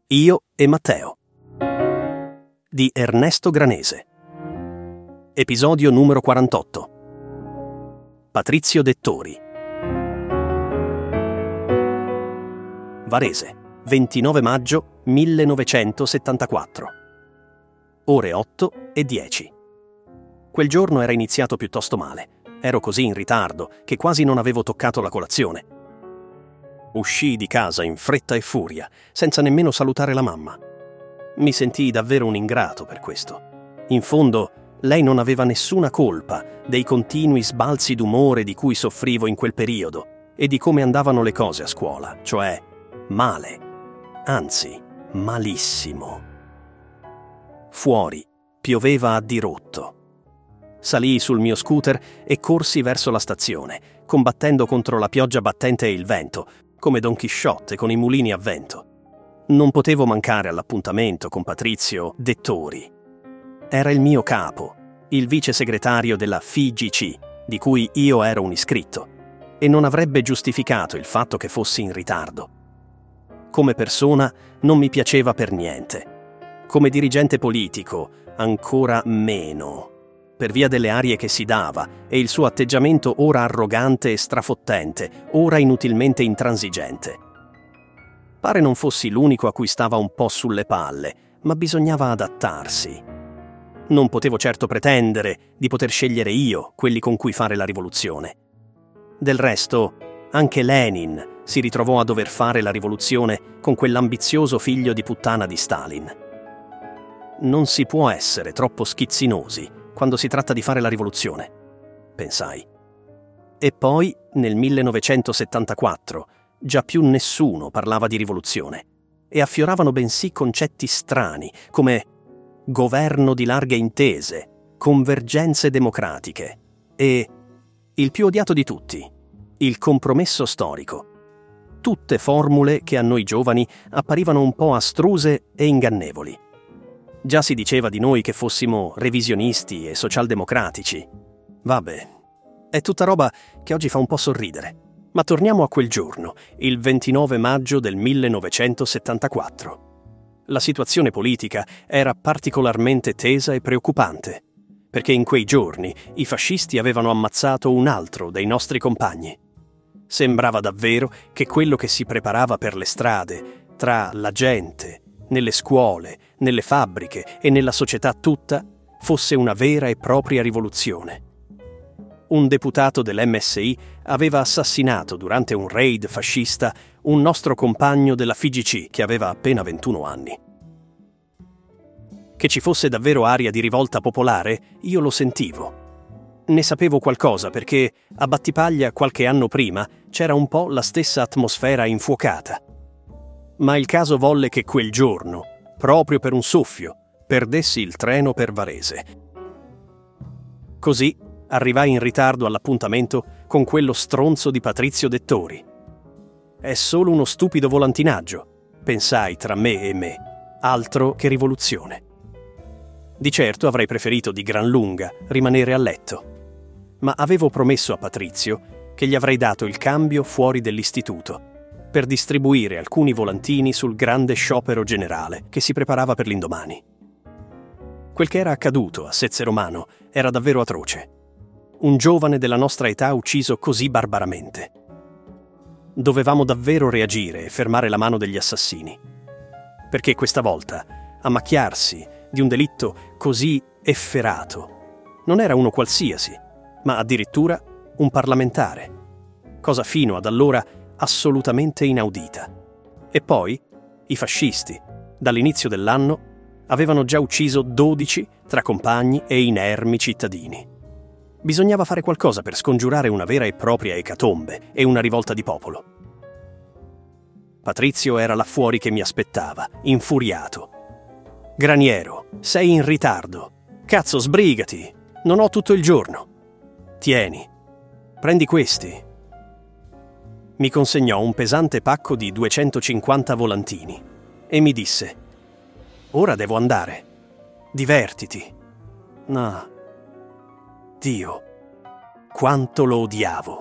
Io e Matteo di Ernesto Granese. Episodio numero 48. Patrizio Dettori. Varese, 29 maggio 1974. Ore 8:10. Quel giorno era iniziato piuttosto male. Ero così in ritardo che quasi non avevo toccato la colazione. Uscii di casa in fretta e furia, senza nemmeno salutare la mamma. Mi sentii davvero un ingrato per questo. In fondo, lei non aveva nessuna colpa dei continui sbalzi d'umore di cui soffrivo in quel periodo e di come andavano le cose a scuola, cioè male, anzi malissimo. Fuori pioveva a dirotto. Salii sul mio scooter e corsi verso la stazione, combattendo contro la pioggia battente e il vento, come Don Chisciotte con i mulini a vento. Non potevo mancare all'appuntamento con Patrizio Dettori. Era il mio capo, il vice segretario della FIGC, di cui io ero un iscritto, e non avrebbe giustificato il fatto che fossi in ritardo. Come persona non mi piaceva per niente. Come dirigente politico, ancora meno, per via delle arie che si dava e il suo atteggiamento ora arrogante e strafottente, ora inutilmente intransigente. Pare non fossi l'unico a cui stava un po' sulle palle, ma bisognava adattarsi. Non potevo certo pretendere di poter scegliere io quelli con cui fare la rivoluzione. Del resto, anche Lenin si ritrovò a dover fare la rivoluzione con quell'ambizioso figlio di puttana di Stalin. Non si può essere troppo schizzinosi quando si tratta di fare la rivoluzione, pensai. E poi, nel 1974, già più nessuno parlava di rivoluzione e affioravano bensì concetti strani come governo di larghe intese, convergenze democratiche e, il più odiato di tutti, il compromesso storico. Tutte formule che a noi giovani apparivano un po' astruse e ingannevoli. Già si diceva di noi che fossimo revisionisti e socialdemocratici. Vabbè, è tutta roba che oggi fa un po' sorridere. Ma torniamo a quel giorno, il 29 maggio del 1974. La situazione politica era particolarmente tesa e preoccupante, perché in quei giorni i fascisti avevano ammazzato un altro dei nostri compagni. Sembrava davvero che quello che si preparava per le strade, tra la gente, nelle scuole, nelle fabbriche e nella società tutta, fosse una vera e propria rivoluzione. Un deputato dell'MSI aveva assassinato durante un raid fascista un nostro compagno della FIGC che aveva appena 21 anni. Che ci fosse davvero aria di rivolta popolare, io lo sentivo. Ne sapevo qualcosa perché a Battipaglia qualche anno prima c'era un po' la stessa atmosfera infuocata. Ma il caso volle che quel giorno, proprio per un soffio, perdessi il treno per Varese. Così arrivai in ritardo all'appuntamento con quello stronzo di Patrizio Dettori. È solo uno stupido volantinaggio, pensai tra me e me, altro che rivoluzione. Di certo avrei preferito di gran lunga rimanere a letto, ma avevo promesso a Patrizio che gli avrei dato il cambio fuori dell'istituto per distribuire alcuni volantini sul grande sciopero generale che si preparava per l'indomani. Quel che era accaduto a Sezze Romano era davvero atroce. Un giovane della nostra età ucciso così barbaramente. Dovevamo davvero reagire e fermare la mano degli assassini, perché questa volta a macchiarsi di un delitto così efferato non era uno qualsiasi, ma addirittura un parlamentare, cosa fino ad allora assolutamente inaudita. E poi i fascisti, dall'inizio dell'anno, avevano già ucciso 12 tra compagni e inermi cittadini. Bisognava fare qualcosa per scongiurare una vera e propria ecatombe e una rivolta di popolo. Patrizio era là fuori che mi aspettava, infuriato. «Graniero, sei in ritardo. Cazzo, sbrigati! Non ho tutto il giorno. Tieni, prendi questi». Mi consegnò un pesante pacco di 250 volantini e mi disse: «Ora devo andare. Divertiti». No. Dio, quanto lo odiavo.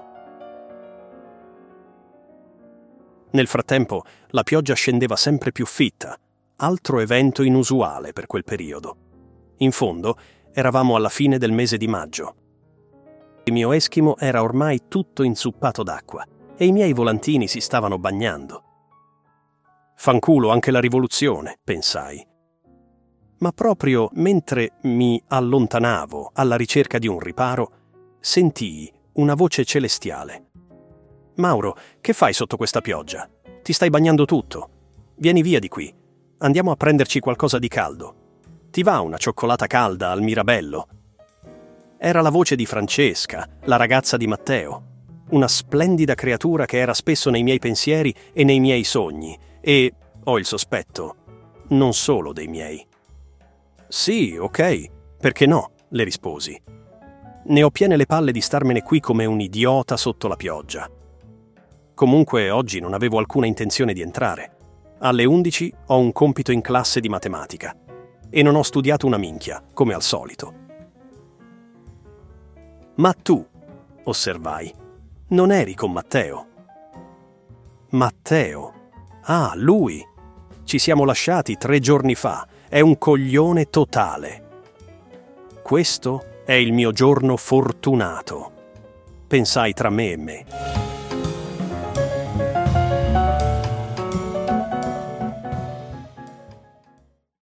Nel frattempo, la pioggia scendeva sempre più fitta, Altro evento inusuale per quel periodo. In fondo, eravamo alla fine del mese di maggio. Il mio eschimo era ormai tutto inzuppato d'acqua e i miei volantini si stavano bagnando. Fanculo anche la rivoluzione, pensai. Ma proprio mentre mi allontanavo alla ricerca di un riparo, sentii una voce celestiale. «Mauro, che fai sotto questa pioggia? Ti stai bagnando tutto. Vieni via di qui. Andiamo a prenderci qualcosa di caldo. Ti va una cioccolata calda al Mirabello?» Era la voce di Francesca, la ragazza di Matteo, una splendida creatura che era spesso nei miei pensieri e nei miei sogni, e, ho il sospetto, non solo dei miei. «Sì, ok, perché no?» le risposi. «Ne ho piene le palle di starmene qui come un idiota sotto la pioggia. Comunque oggi non avevo alcuna intenzione di entrare. Alle 11 ho un compito in classe di matematica e non ho studiato una minchia, come al solito». «Ma tu», osservai, «non eri con Matteo?» «Matteo? Ah, lui! Ci siamo lasciati 3 giorni fa. È un coglione totale. Questo è il mio giorno fortunato», pensai tra me e me.